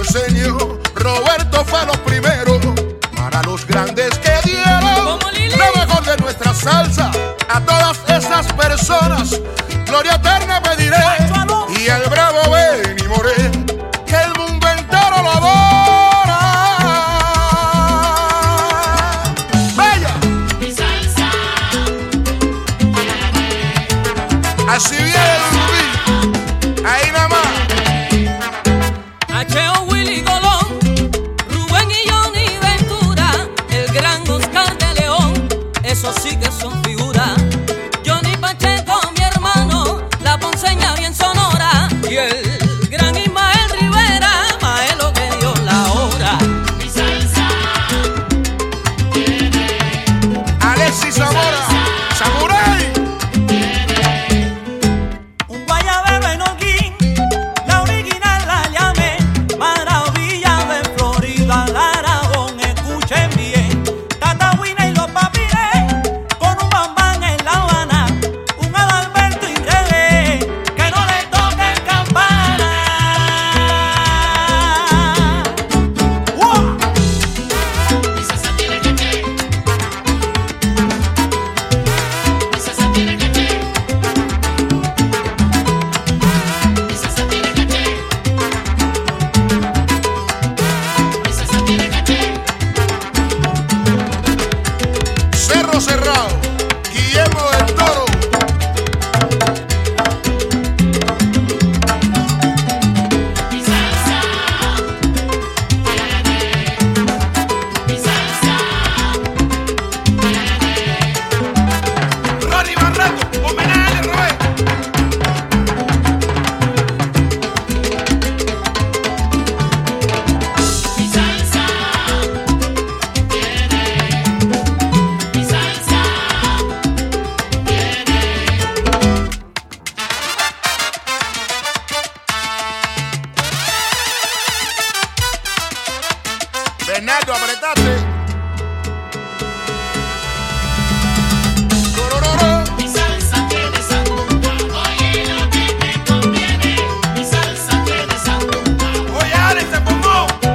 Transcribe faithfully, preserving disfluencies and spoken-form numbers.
enseñó. Roberto fue lo primero para los grandes que dieron lo mejor de nuestra salsa. A todas esas personas, gloria eterna pediré. Y el bravo Benny Moré, que el mundo entero lo adora. Bella. Mi salsa. Así viene el Rubí. Ahí nada más. H O Willy Colón, Rubén y Johnny Ventura, el gran Oscar de León, esos sí que son figuras. Johnny Pacheco, mi hermano, la ponceña bien sonora, y el gran Ismael Rivera, Maelo que dio la hora. Mi salsa. Alexis Zamora, Samurai. Un guayabero en Holguín, la original la llamé, maravilla de Florida, la Aragón, escuchen bien. Tata Wina y los papires, con un bambán en La Habana, un Adalberto Ingreve, que no le toquen campana. ¡Wow! Mi salsa tiene que que. Mi salsa tiene que que. Mi salsa tiene que que. Mi salsa tiene que que. Cerro Cerrado, Guillermo del Toro. Mi salsa. Mi salsa. Ronnie Barreto, homenaje a Roberto. Mi salsa tiene, mi salsa tiene. Bernardo, apretate. Torororo. Mi salsa tiene sandunga, oye lo que te conviene. Mi salsa tiene sandunga. Oye, Ale, se pongo.